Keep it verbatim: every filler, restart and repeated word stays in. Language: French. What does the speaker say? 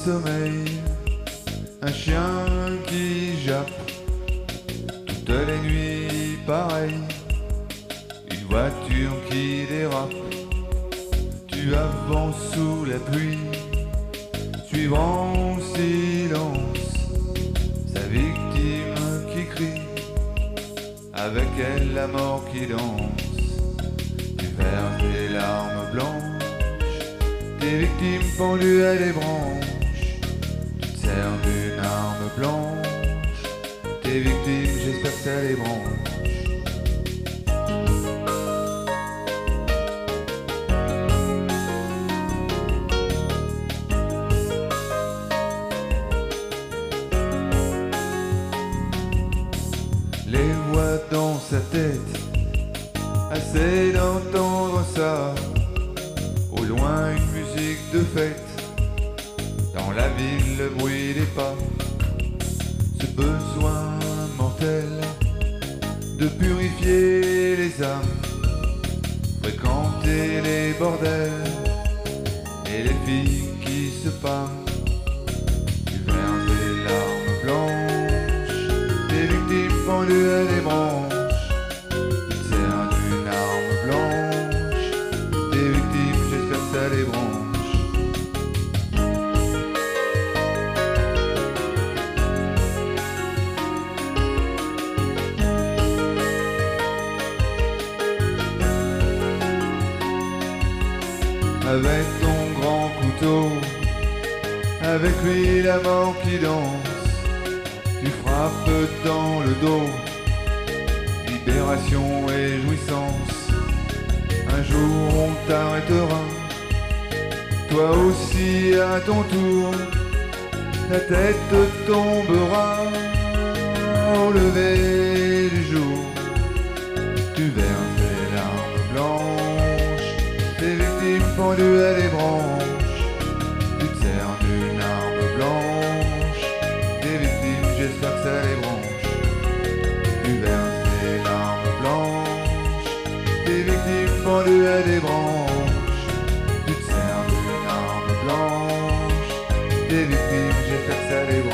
sommeil, un chien qui jappe toutes les nuits pareil, une voiture qui dérape, tu avances sous la pluie, suivant en silence sa victime qui crie, avec elle la mort qui danse, tu verses des larmes blanches, tes victimes pendues à des branches, tu te sers d'une arme blanche, tes victimes j'espère que ça les branche. Les voix dans sa tête, assez d'entendre ça. Au loin une musique de fête, dans la ville le bruit des pas. Ce besoin mortel de purifier les âmes, fréquenter les bordels et les filles qui se pâment. Tu verses des larmes blanches, des victimes pendues à des branches, tu te sers d'une arme blanche, des victimes j'espère que ça les branche. Avec ton grand couteau, avec lui la mort qui danse, tu frappes dans le dos, libération et jouissance. Un jour on t'arrêtera, toi aussi à ton tour, la tête tombera au lever du jour. Tu verses des larmes blanches, tes victimes pendues à des branches, tu te sers d'une arme blanche, tes victimes j'espère que ça les branche. Tu verses des larmes blanches, tes victimes pendues à des branches, tu te sers d'une arme blanche, tes victimes j'espère que ça les branche.